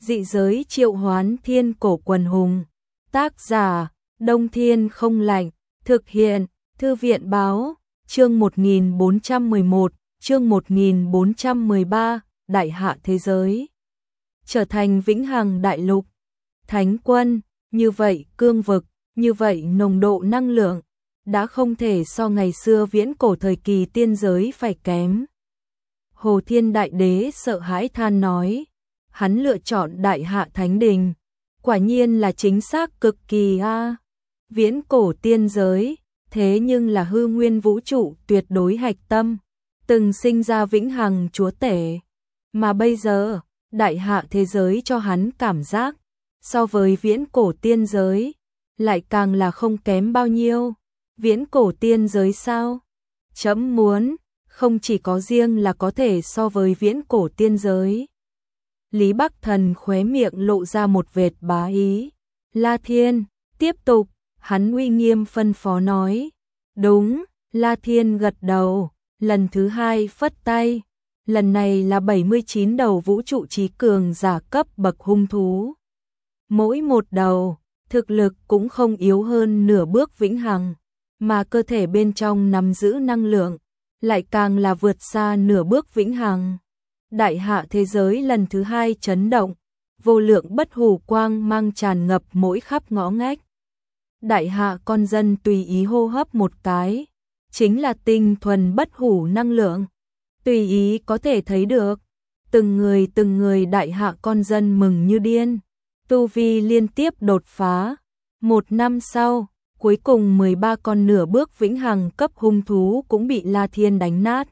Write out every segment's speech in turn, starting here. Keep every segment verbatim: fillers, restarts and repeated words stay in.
Dị giới triệu hoán thiên cổ quần hùng. Tác giả, Đông Thiên không lạnh. Thực hiện, Thư viện báo. Chương một nghìn bốn trăm mười một, chương một nghìn bốn trăm mười ba, Đại hạ thế giới. Trở thành vĩnh hằng đại lục. Thánh quân, như vậy cương vực, như vậy nồng độ năng lượng, đã không thể so ngày xưa viễn cổ thời kỳ tiên giới phải kém. Hồ Thiên Đại Đế sợ hãi than nói, hắn lựa chọn Đại Hạ Thánh Đình, quả nhiên là chính xác cực kỳ a. Viễn cổ tiên giới, thế nhưng là hư nguyên vũ trụ tuyệt đối hạch tâm, từng sinh ra vĩnh hằng chúa tể, mà bây giờ, Đại Hạ thế giới cho hắn cảm giác, so với viễn cổ tiên giới, lại càng là không kém bao nhiêu. Viễn cổ tiên giới sao? Chấm muốn, không chỉ có riêng là có thể so với viễn cổ tiên giới. Lý Bắc Thần khóe miệng lộ ra một vệt bá ý. La Thiên, tiếp tục, hắn uy nghiêm phân phó nói. Đúng, La Thiên gật đầu, lần thứ hai phất tay. Lần này là bảy mươi chín đầu vũ trụ trí cường giả cấp bậc hung thú. Mỗi một đầu, thực lực cũng không yếu hơn nửa bước vĩnh hằng, mà cơ thể bên trong nắm giữ năng lượng, lại càng là vượt xa nửa bước vĩnh hằng. Đại hạ thế giới lần thứ hai chấn động, vô lượng bất hủ quang mang tràn ngập mỗi khắp ngõ ngách. Đại hạ con dân tùy ý hô hấp một cái, chính là tinh thuần bất hủ năng lượng, tùy ý có thể thấy được. Từng người từng người đại hạ con dân mừng như điên, tu vi liên tiếp đột phá. Một năm sau, cuối cùng mười ba con nửa bước vĩnh hằng cấp hung thú cũng bị La Thiên đánh nát,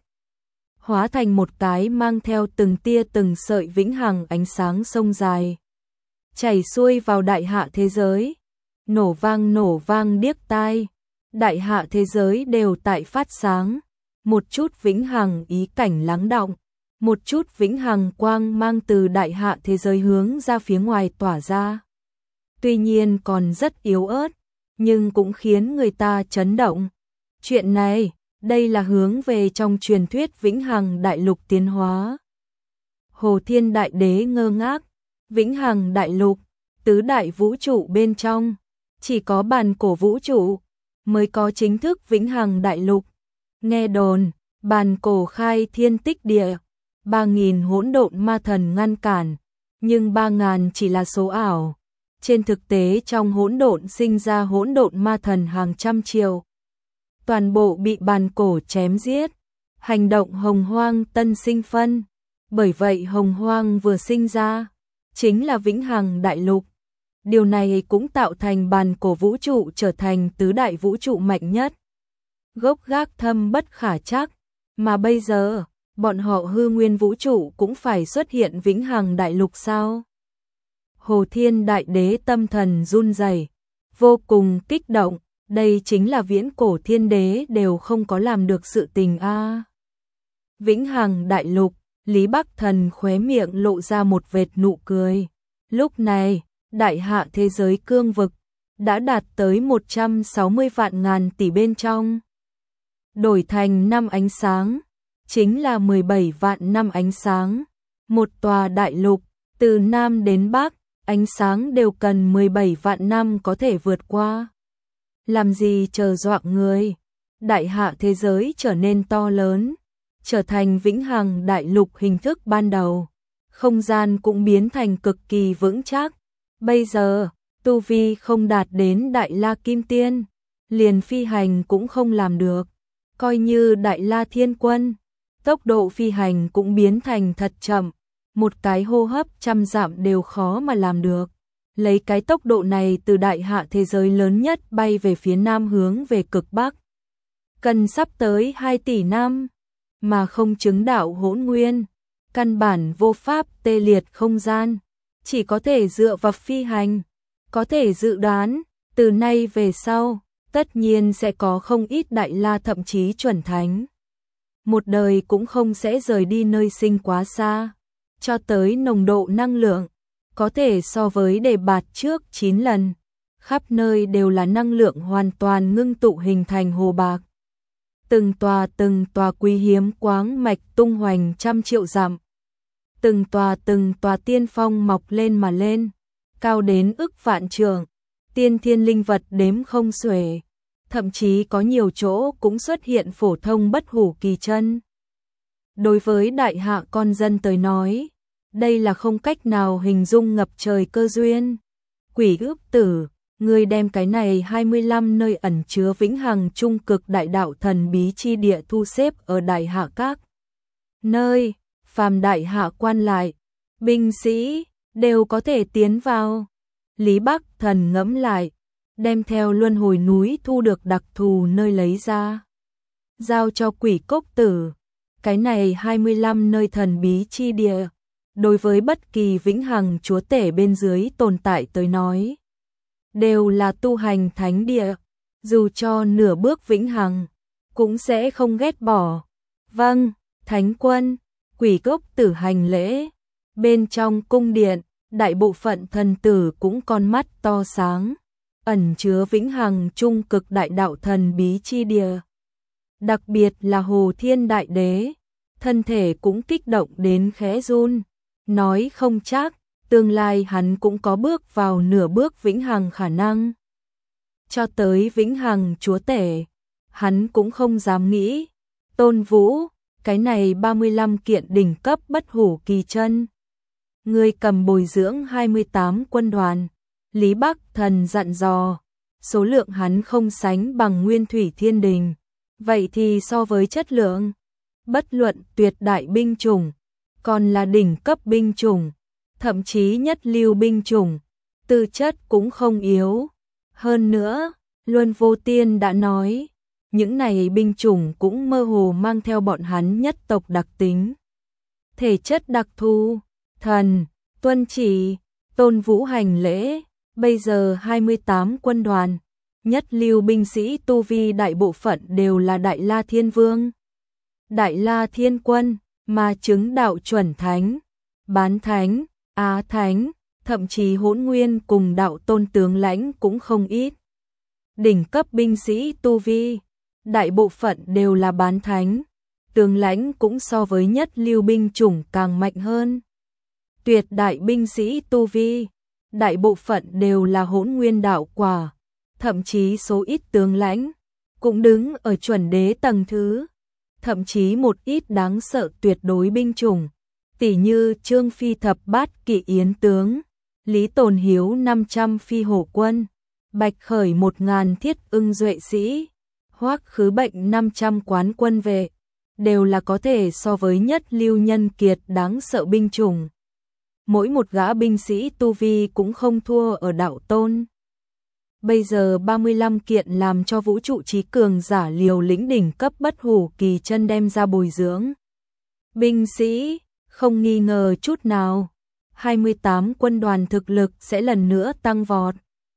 hóa thành một cái mang theo từng tia từng sợi vĩnh hằng ánh sáng sông dài, chảy xuôi vào đại hạ thế giới. Nổ vang nổ vang điếc tai, đại hạ thế giới đều tại phát sáng, một chút vĩnh hằng ý cảnh lắng đọng, một chút vĩnh hằng quang mang từ đại hạ thế giới hướng ra phía ngoài tỏa ra. Tuy nhiên còn rất yếu ớt, nhưng cũng khiến người ta chấn động. Chuyện này, đây là hướng về trong truyền thuyết vĩnh hằng đại lục tiến hóa. Hồ Thiên Đại Đế ngơ ngác, vĩnh hằng đại lục, tứ đại vũ trụ bên trong, chỉ có bàn cổ vũ trụ mới có chính thức vĩnh hằng đại lục. Nghe đồn, bàn cổ khai thiên tích địa, ba nghìn hỗn độn ma thần ngăn cản, nhưng ba ngàn chỉ là số ảo. Trên thực tế trong hỗn độn sinh ra hỗn độn ma thần hàng trăm triệu. Toàn bộ bị bàn cổ chém giết, hành động hồng hoang tân sinh phân. Bởi vậy hồng hoang vừa sinh ra, chính là vĩnh hằng đại lục. Điều này cũng tạo thành bàn cổ vũ trụ trở thành tứ đại vũ trụ mạnh nhất. Gốc gác thâm bất khả trắc, mà bây giờ, bọn họ hư nguyên vũ trụ cũng phải xuất hiện vĩnh hằng đại lục sao? Hồ Thiên Đại Đế tâm thần run rẩy, vô cùng kích động, đây chính là viễn cổ thiên đế đều không có làm được sự tình a. À. Vĩnh hằng đại lục, Lý Bắc Thần khóe miệng lộ ra một vệt nụ cười. Lúc này, đại hạ thế giới cương vực đã đạt tới một trăm sáu mươi vạn ngàn tỷ bên trong. Đổi thành năm ánh sáng, chính là mười bảy vạn năm ánh sáng. Một tòa đại lục, từ Nam đến Bắc, ánh sáng đều cần mười bảy vạn năm có thể vượt qua. Làm gì chờ dọa người, đại hạ thế giới trở nên to lớn, trở thành vĩnh hằng đại lục hình thức ban đầu. Không gian cũng biến thành cực kỳ vững chắc. Bây giờ, tu vi không đạt đến đại la kim tiên, liền phi hành cũng không làm được. Coi như đại la thiên quân, tốc độ phi hành cũng biến thành thật chậm, một cái hô hấp trăm dặm đều khó mà làm được. Lấy cái tốc độ này từ đại hạ thế giới lớn nhất bay về phía nam hướng về cực bắc, cần sắp tới hai tỷ năm, mà không chứng đạo hỗn nguyên, căn bản vô pháp tê liệt không gian, chỉ có thể dựa vào phi hành. Có thể dự đoán, từ nay về sau, tất nhiên sẽ có không ít đại la thậm chí chuẩn thánh. Một đời cũng không sẽ rời đi nơi sinh quá xa, cho tới nồng độ năng lượng, có thể so với đề bạt trước chín lần. Khắp nơi đều là năng lượng hoàn toàn ngưng tụ hình thành hồ bạc. Từng tòa từng tòa quý hiếm quáng mạch tung hoành trăm triệu dặm. từng tòa từng tòa tiên phong mọc lên mà lên, cao đến ức vạn trượng, tiên thiên linh vật đếm không xuể, thậm chí có nhiều chỗ cũng xuất hiện phổ thông bất hủ kỳ chân. Đối với đại hạ con dân tới nói, đây là không cách nào hình dung ngập trời cơ duyên. Quỷ ước tử, ngươi đem cái này hai mươi lăm nơi ẩn chứa vĩnh hằng trung cực đại đạo thần bí chi địa thu xếp ở đại hạ các nơi, phàm đại hạ quan lại, binh sĩ, đều có thể tiến vào. Lý Bắc Thần ngẫm lại, đem theo luân hồi núi thu được đặc thù nơi lấy ra. Giao cho quỷ cốc tử, cái này hai mươi lăm nơi thần bí chi địa, đối với bất kỳ vĩnh hằng chúa tể bên dưới tồn tại tới nói, đều là tu hành thánh địa, dù cho nửa bước vĩnh hằng, cũng sẽ không ghét bỏ. Vâng, thánh quân, quỷ cốc tử hành lễ, bên trong cung điện, đại bộ phận thần tử cũng con mắt to sáng, ẩn chứa vĩnh hằng trung cực đại đạo thần bí chi địa. Đặc biệt là Hồ Thiên Đại Đế, thân thể cũng kích động đến khẽ run, nói không chắc, tương lai hắn cũng có bước vào nửa bước vĩnh hằng khả năng. Cho tới vĩnh hằng chúa tể, hắn cũng không dám nghĩ. Tôn Vũ, cái này ba mươi lăm kiện đỉnh cấp bất hủ kỳ chân, ngươi cầm bồi dưỡng hai mươi tám quân đoàn. Lý Bắc Thần dặn dò, số lượng hắn không sánh bằng Nguyên Thủy Thiên Đình, vậy thì so với chất lượng, bất luận tuyệt đại binh chủng, còn là đỉnh cấp binh chủng, thậm chí nhất lưu binh chủng, tư chất cũng không yếu. Hơn nữa, Luân Vô Tiên đã nói, những này binh chủng cũng mơ hồ mang theo bọn hắn nhất tộc đặc tính. Thể chất đặc thù, thần, tuân chỉ, Tôn Vũ hành lễ, bây giờ hai mươi tám quân đoàn, nhất lưu binh sĩ tu vi đại bộ phận đều là Đại La Thiên Vương, Đại La Thiên Quân, mà chứng đạo chuẩn thánh, bán thánh, á thánh, thậm chí hỗn nguyên cùng đạo tôn tướng lãnh cũng không ít. Đỉnh cấp binh sĩ tu vi, đại bộ phận đều là bán thánh, tướng lãnh cũng so với nhất lưu binh chủng càng mạnh hơn. Tuyệt đại binh sĩ tu vi, đại bộ phận đều là hỗn nguyên đạo quả, thậm chí số ít tướng lãnh cũng đứng ở chuẩn đế tầng thứ, thậm chí một ít đáng sợ tuyệt đối binh chủng, tỷ như Trương Phi thập bát kỵ yến tướng, Lý Tồn Hiếu năm trăm phi hổ quân, Bạch Khởi một ngàn thiết ưng duệ sĩ, Hoắc Khứ Bệnh năm trăm quán quân vệ, đều là có thể so với nhất lưu nhân kiệt đáng sợ binh chủng. Mỗi một gã binh sĩ tu vi cũng không thua ở đạo tôn. Bây giờ ba mươi lăm kiện làm cho vũ trụ trí cường giả liều lĩnh đỉnh cấp bất hủ kỳ chân đem ra bồi dưỡng. Binh sĩ, không nghi ngờ chút nào, hai mươi tám quân đoàn thực lực sẽ lần nữa tăng vọt.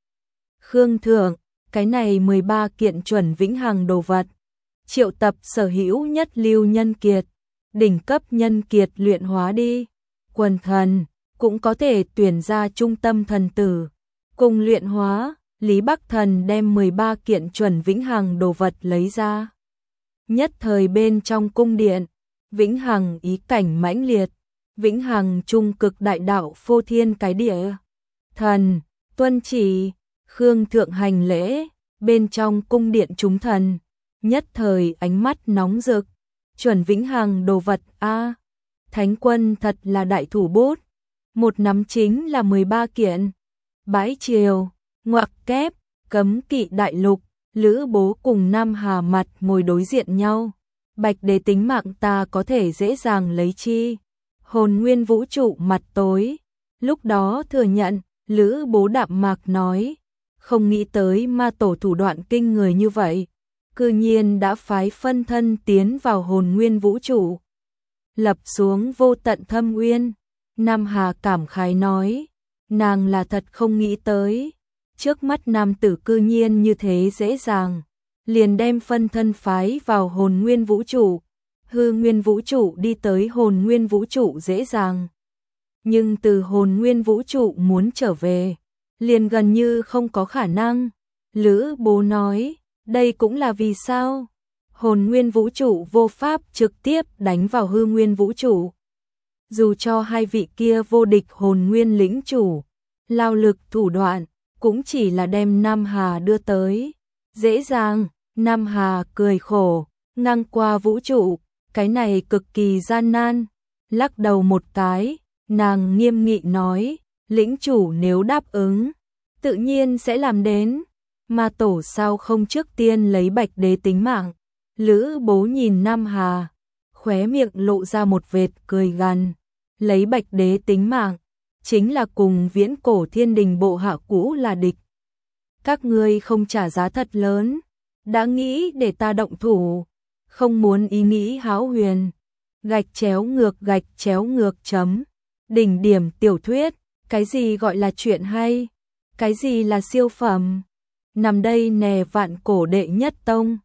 Khương Thượng, cái này mười ba kiện chuẩn vĩnh hằng đồ vật, triệu tập sở hữu nhất lưu nhân kiệt, đỉnh cấp nhân kiệt luyện hóa đi. Quần thần cũng có thể tuyển ra trung tâm thần tử, cùng luyện hóa. Lý Bắc Thần đem mười ba kiện chuẩn vĩnh hằng đồ vật lấy ra. Nhất thời bên trong cung điện, vĩnh hằng ý cảnh mãnh liệt, vĩnh hằng trung cực đại đạo phô thiên cái địa. Thần, tuân chỉ, Khương Thượng hành lễ, bên trong cung điện chúng thần, nhất thời ánh mắt nóng rực, chuẩn vĩnh hằng đồ vật a, Thánh quân thật là đại thủ bút, một nắm chính là mười ba kiện. Bãi triều, ngoặc kép, cấm kỵ đại lục, Lữ Bố cùng Nam Hà mặt ngồi đối diện nhau. Bạch Đế tính mạng ta có thể dễ dàng lấy chi? Hồn nguyên vũ trụ mặt tối, lúc đó thừa nhận, Lữ Bố đạm mạc nói, không nghĩ tới ma tổ thủ đoạn kinh người như vậy, cư nhiên đã phái phân thân tiến vào hồn nguyên vũ trụ, lập xuống vô tận thâm uyên. Nam Hà cảm khái nói, nàng là thật không nghĩ tới, trước mắt nam tử cư nhiên như thế dễ dàng, liền đem phân thân phái vào hồn nguyên vũ trụ, hư nguyên vũ trụ đi tới hồn nguyên vũ trụ dễ dàng. Nhưng từ hồn nguyên vũ trụ muốn trở về, liền gần như không có khả năng. Lữ Bố nói, đây cũng là vì sao? Hồn nguyên vũ trụ vô pháp trực tiếp đánh vào hư nguyên vũ trụ. dù cho hai vị kia vô địch hồn nguyên lĩnh chủ, lao lực thủ đoạn, cũng chỉ là đem Nam Hà đưa tới. Dễ dàng, Nam Hà cười khổ, ngang qua vũ trụ, cái này cực kỳ gian nan. Lắc đầu một cái, nàng nghiêm nghị nói, lĩnh chủ nếu đáp ứng, tự nhiên sẽ làm đến. Mà tổ sao không trước tiên lấy Bạch Đế tính mạng? Lữ Bố nhìn Nam Hà, khóe miệng lộ ra một vệt cười gằn, lấy Bạch Đế tính mạng, chính là cùng viễn cổ thiên đình bộ hạ cũ là địch. Các ngươi không trả giá thật lớn, đã nghĩ để ta động thủ, không muốn ý nghĩ hão huyền. Gạch chéo ngược gạch chéo ngược chấm. Đỉnh điểm tiểu thuyết, cái gì gọi là chuyện hay? Cái gì là siêu phẩm? Nằm đây nè vạn cổ đệ nhất tông.